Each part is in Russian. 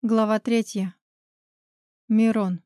Глава 3. Мирон.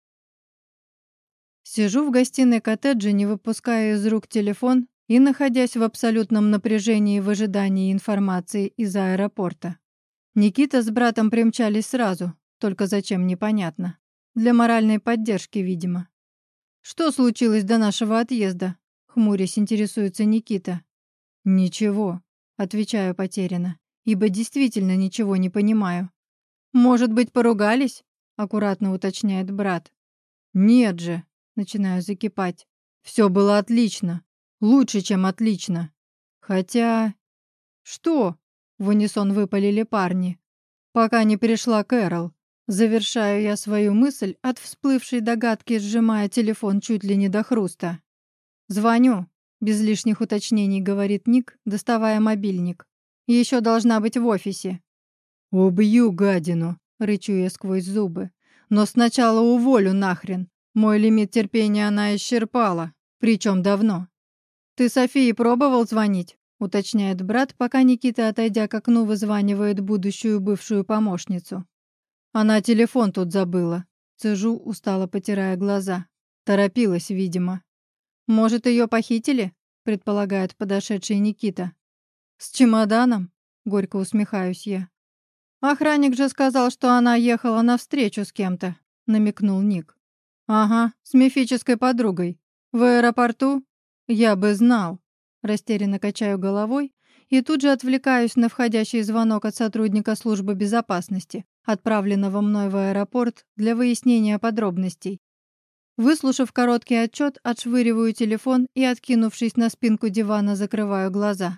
Сижу в гостиной коттеджа, не выпуская из рук телефон и находясь в абсолютном напряжении в ожидании информации из аэропорта. Никита с братом примчались сразу, только зачем непонятно. Для моральной поддержки, видимо. «Что случилось до нашего отъезда?» — хмурясь интересуется Никита. «Ничего», — отвечаю потерянно, ибо действительно ничего не понимаю. «Может быть, поругались?» — аккуратно уточняет брат. «Нет же», — начинаю закипать. «Все было отлично. Лучше, чем отлично. Хотя...» «Что?» — в унисон выпалили парни. «Пока не пришла Кэрол». Завершаю я свою мысль от всплывшей догадки, сжимая телефон чуть ли не до хруста. «Звоню», — без лишних уточнений говорит Ник, доставая мобильник. «Еще должна быть в офисе». «Убью гадину!» — рычу я сквозь зубы. «Но сначала уволю нахрен. Мой лимит терпения она исчерпала. Причем давно». «Ты Софии пробовал звонить?» — уточняет брат, пока Никита, отойдя к окну, вызванивает будущую бывшую помощницу. «Она телефон тут забыла». Цежу, устало потирая глаза. Торопилась, видимо. «Может, ее похитили?» — предполагает подошедший Никита. «С чемоданом?» — горько усмехаюсь я. «Охранник же сказал, что она ехала навстречу с кем-то», — намекнул Ник. «Ага, с мифической подругой. В аэропорту? Я бы знал». Растерянно качаю головой и тут же отвлекаюсь на входящий звонок от сотрудника службы безопасности, отправленного мной в аэропорт для выяснения подробностей. Выслушав короткий отчет, отшвыриваю телефон и, откинувшись на спинку дивана, закрываю глаза.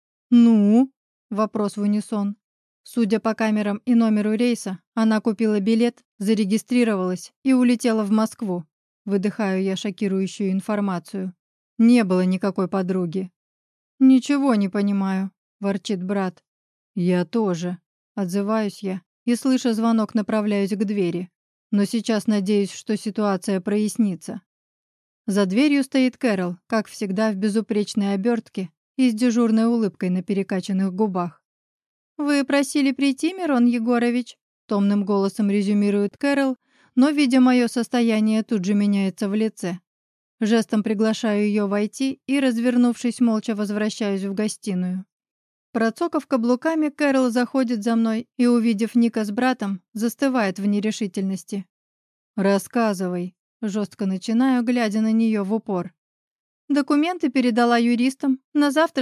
«Ну?» — вопрос в унисон. Судя по камерам и номеру рейса, она купила билет, зарегистрировалась и улетела в Москву. Выдыхаю я шокирующую информацию. Не было никакой подруги. «Ничего не понимаю», — ворчит брат. «Я тоже», — отзываюсь я и, слыша звонок, направляюсь к двери. Но сейчас надеюсь, что ситуация прояснится. За дверью стоит Кэрол, как всегда в безупречной обертке и с дежурной улыбкой на перекачанных губах. «Вы просили прийти, Мирон Егорович?» — томным голосом резюмирует Кэрол, но, видя мое состояние, тут же меняется в лице. Жестом приглашаю ее войти и, развернувшись, молча возвращаюсь в гостиную. Процокав каблуками, Кэрол заходит за мной и, увидев Ника с братом, застывает в нерешительности. «Рассказывай», — жестко начинаю, глядя на нее в упор. «Документы передала юристам, на завтра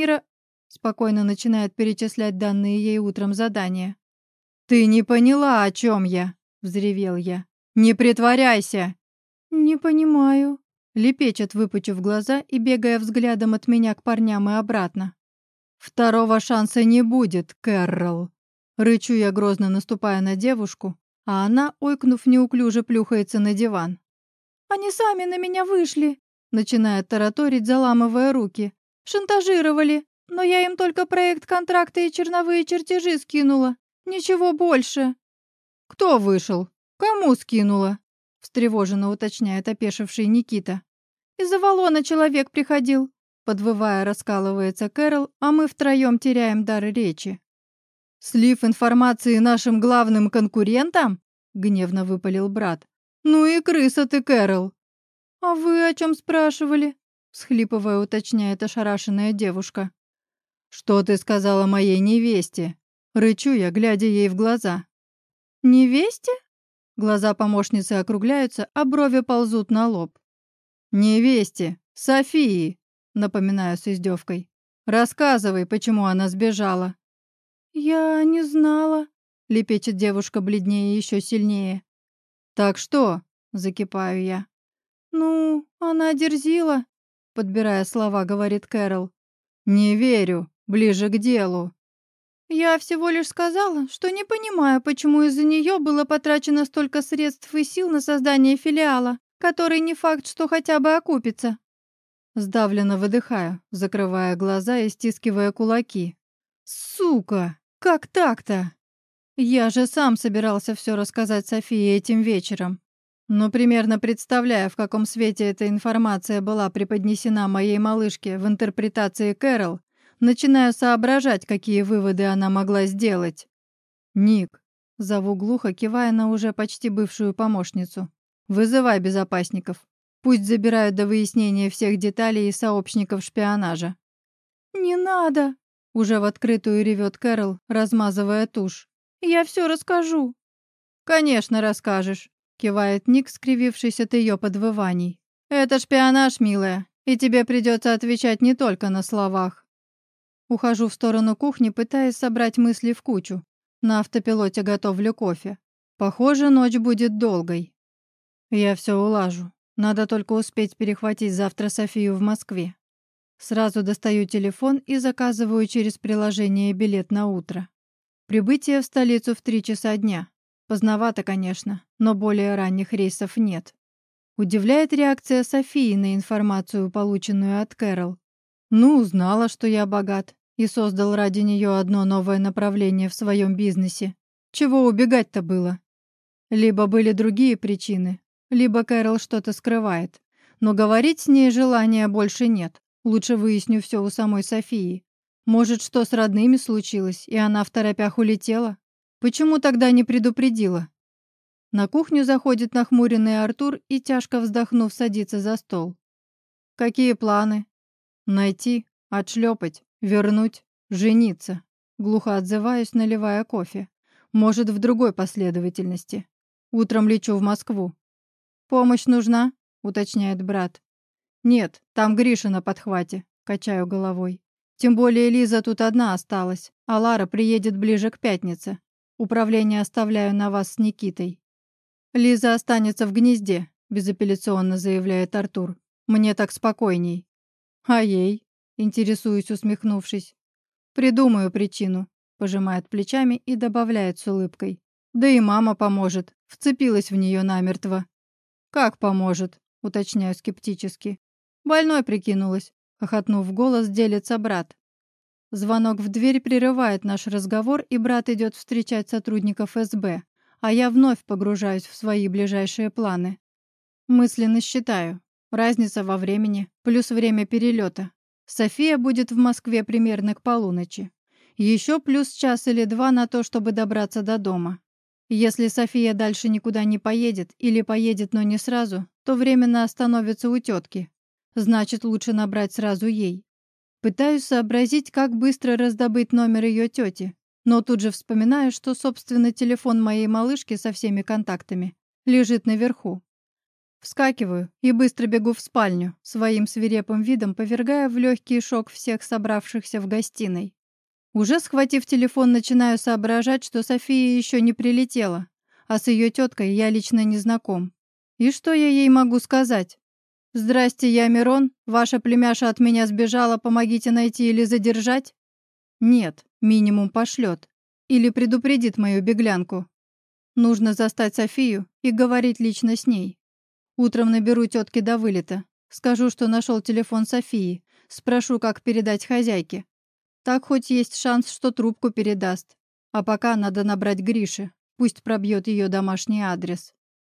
спокойно начинает перечислять данные ей утром задания. «Ты не поняла, о чем я?» — взревел я. «Не притворяйся!» «Не понимаю», — лепечет, выпучив глаза и бегая взглядом от меня к парням и обратно. «Второго шанса не будет, Кэррол!» Рычу я, грозно наступая на девушку, а она, ойкнув, неуклюже плюхается на диван. «Они сами на меня вышли!» — начинает тараторить, заламывая руки. «Шантажировали, но я им только проект контракта и черновые чертежи скинула. Ничего больше». «Кто вышел? Кому скинула?» — встревоженно уточняет опешивший Никита. «Из Авалона человек приходил», — подвывая, раскалывается Кэрол, а мы втроем теряем дар речи. «Слив информации нашим главным конкурентам?» — гневно выпалил брат. «Ну и крыса ты, Кэрол!» «А вы о чем спрашивали?» — всхлипывая, уточняет ошарашенная девушка. «Что ты сказала моей невесте?» — рычу я, глядя ей в глаза. «Невесте?» Глаза помощницы округляются, а брови ползут на лоб. «Невесте! Софии!» — напоминаю с издевкой. «Рассказывай, почему она сбежала». «Я не знала», — лепечет девушка бледнее еще сильнее. «Так что?» — закипаю я. «Ну, она дерзила», — подбирая слова, говорит Кэрол. «Не верю. Ближе к делу». «Я всего лишь сказала, что не понимаю, почему из-за нее было потрачено столько средств и сил на создание филиала, который не факт, что хотя бы окупится». Сдавленно выдыхаю, закрывая глаза и стискивая кулаки. «Сука! Как так-то? Я же сам собирался все рассказать Софии этим вечером. Но примерно представляя, в каком свете эта информация была преподнесена моей малышке в интерпретации Кэрол, начинаю соображать, какие выводы она могла сделать. «Ник, Зову глухо, кивая на уже почти бывшую помощницу. «Вызывай безопасников. Пусть забирают до выяснения всех деталей и сообщников шпионажа». «Не надо!» — уже в открытую ревет Кэрол, размазывая тушь. «Я все расскажу». «Конечно, расскажешь», — кивает Ник, скривившись от ее подвываний. «Это шпионаж, милая, и тебе придется отвечать не только на словах». Ухожу в сторону кухни, пытаясь собрать мысли в кучу. На автопилоте готовлю кофе. Похоже, ночь будет долгой. Я все улажу. Надо только успеть перехватить завтра Софию в Москве. Сразу достаю телефон и заказываю через приложение билет на утро. Прибытие в столицу в 3 часа дня. Поздновато, конечно, но более ранних рейсов нет. Удивляет реакция Софии на информацию, полученную от Кэрол. Ну, узнала, что я богат, и создал ради нее одно новое направление в своем бизнесе. Чего убегать-то было? Либо были другие причины, либо Кэрол что-то скрывает. Но говорить с ней желания больше нет. Лучше выясню все у самой Софии. Может, что с родными случилось, и она второпях улетела? Почему тогда не предупредила? На кухню заходит нахмуренный Артур и, тяжко вздохнув, садится за стол. «Какие планы?» «Найти, отшлепать, вернуть, жениться». Глухо отзываюсь, наливая кофе. Может, в другой последовательности. Утром лечу в Москву. «Помощь нужна?» — уточняет брат. «Нет, там Гриша на подхвате», — качаю головой. «Тем более Лиза тут одна осталась, а Лара приедет ближе к пятнице. Управление оставляю на вас с Никитой». «Лиза останется в гнезде», — безапелляционно заявляет Артур. «Мне так спокойней». «А ей?» — интересуюсь, усмехнувшись. «Придумаю причину», — пожимает плечами и добавляет с улыбкой. «Да и мама поможет», — вцепилась в нее намертво. «Как поможет?» — уточняю скептически. «Больной прикинулась», — хохотнув в голос, делится брат. Звонок в дверь прерывает наш разговор, и брат идет встречать сотрудников СБ, а я вновь погружаюсь в свои ближайшие планы. Мысленно считаю. Разница во времени, плюс время перелета. София будет в Москве примерно к полуночи. Еще плюс час или два на то, чтобы добраться до дома. Если София дальше никуда не поедет или поедет, но не сразу, то временно остановится у тетки. Значит, лучше набрать сразу ей. Пытаюсь сообразить, как быстро раздобыть номер ее тети, но тут же вспоминаю, что, собственно, телефон моей малышки со всеми контактами лежит наверху. Вскакиваю и быстро бегу в спальню, своим свирепым видом повергая в легкий шок всех собравшихся в гостиной. Уже схватив телефон, начинаю соображать, что София еще не прилетела, а с ее теткой я лично не знаком. И что я ей могу сказать? «Здрасте, я Мирон, ваша племяша от меня сбежала, помогите найти или задержать?» Нет, минимум пошлет. Или предупредит мою беглянку. Нужно застать Софию и говорить лично с ней. Утром наберу тетке до вылета. Скажу, что нашел телефон Софии. Спрошу, как передать хозяйке. Так хоть есть шанс, что трубку передаст. А пока надо набрать Грише. Пусть пробьет ее домашний адрес.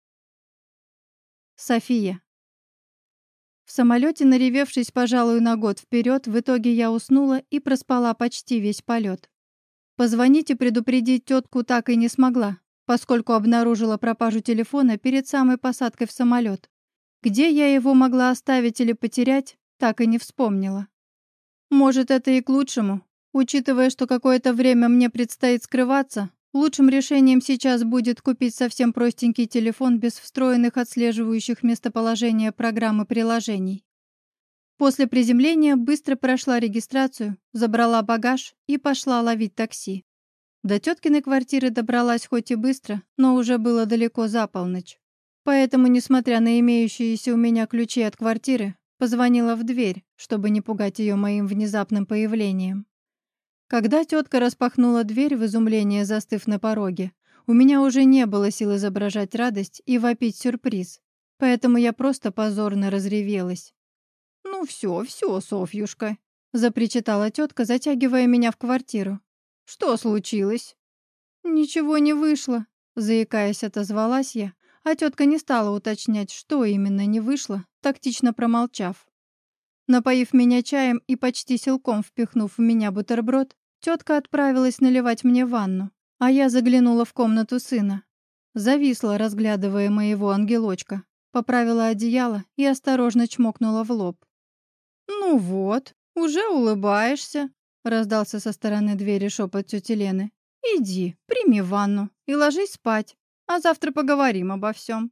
София. В самолете, наревевшись, пожалуй, на год вперед, в итоге я уснула и проспала почти весь полет. Позвонить и предупредить тетку так и не смогла, поскольку обнаружила пропажу телефона перед самой посадкой в самолет. Где я его могла оставить или потерять, так и не вспомнила. Может, это и к лучшему. Учитывая, что какое-то время мне предстоит скрываться, лучшим решением сейчас будет купить совсем простенький телефон без встроенных отслеживающих местоположение программ и приложений. После приземления быстро прошла регистрацию, забрала багаж и пошла ловить такси. До теткиной квартиры добралась хоть и быстро, но уже было далеко за полночь. Поэтому, несмотря на имеющиеся у меня ключи от квартиры, позвонила в дверь, чтобы не пугать ее моим внезапным появлением. Когда тетка распахнула дверь, в изумлении застыв на пороге, у меня уже не было сил изображать радость и вопить сюрприз, поэтому я просто позорно разревелась. «Ну все, Софьюшка», — запричитала тетка, затягивая меня в квартиру. «Что случилось?» «Ничего не вышло», — заикаясь, отозвалась я, а тетка не стала уточнять, что именно не вышло, тактично промолчав. Напоив меня чаем и почти силком впихнув в меня бутерброд, тетка отправилась наливать мне ванну, А я заглянула в комнату сына. Зависла, разглядывая моего ангелочка. Поправила одеяло и осторожно чмокнула в лоб. «Ну вот, уже улыбаешься», — раздался со стороны двери шепот тети Лены. «Иди, прими ванну и ложись спать, а завтра поговорим обо всем».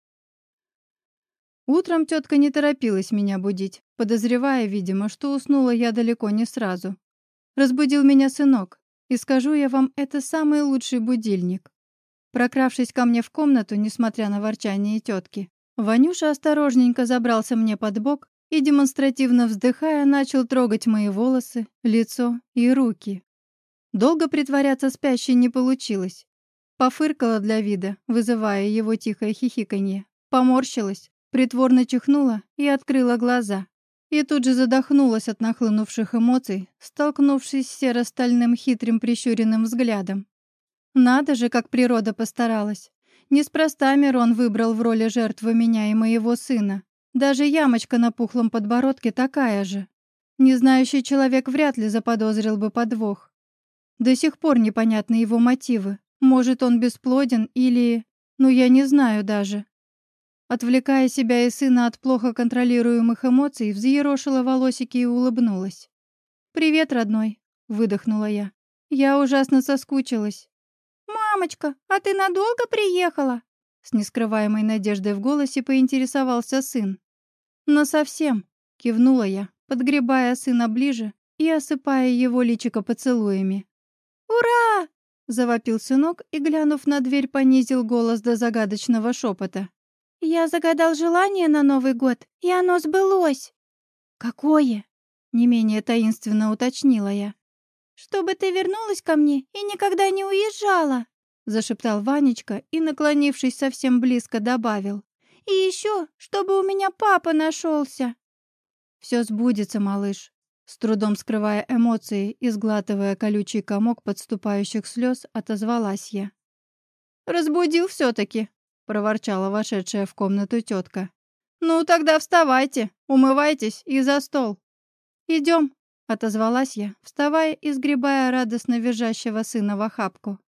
Утром тетка не торопилась меня будить, подозревая, видимо, что уснула я далеко не сразу. Разбудил меня сынок, и скажу я вам, это самый лучший будильник. Прокравшись ко мне в комнату, несмотря на ворчание тетки, Ванюша осторожненько забрался мне под бок и, демонстративно вздыхая, начал трогать мои волосы, лицо и руки. Долго притворяться спящей не получилось. Пофыркала для вида, вызывая его тихое хихиканье, поморщилась, притворно чихнула и открыла глаза. И тут же задохнулась от нахлынувших эмоций, столкнувшись с серо-стальным хитрым прищуренным взглядом. Надо же, как природа постаралась. Неспроста Мирон выбрал в роли жертвы меня и моего сына. Даже ямочка на пухлом подбородке такая же. Незнающий человек вряд ли заподозрил бы подвох. До сих пор непонятны его мотивы. Может, он бесплоден или... Ну, я не знаю даже. Отвлекая себя и сына от плохо контролируемых эмоций, взъерошила волосики и улыбнулась. «Привет, родной», — выдохнула я. «Я ужасно соскучилась». «Мамочка, а ты надолго приехала?» С нескрываемой надеждой в голосе поинтересовался сын. «Насовсем», — кивнула я, подгребая сына ближе и осыпая его личико поцелуями. «Ура!» — завопил сынок и, глянув на дверь, понизил голос до загадочного шепота. «Я загадал желание на Новый год, и оно сбылось». «Какое?» — не менее таинственно уточнила я. «Чтобы ты вернулась ко мне и никогда не уезжала», — зашептал Ванечка и, наклонившись совсем близко, добавил. «И еще, чтобы у меня папа нашелся». «Все сбудется, малыш», — с трудом скрывая эмоции и сглатывая колючий комок подступающих слез, отозвалась я. «Разбудил все-таки», — проворчала вошедшая в комнату тетка. «Ну, тогда вставайте, умывайтесь и за стол». «Идем», — отозвалась я, вставая и сгребая радостно визжащего сына в охапку.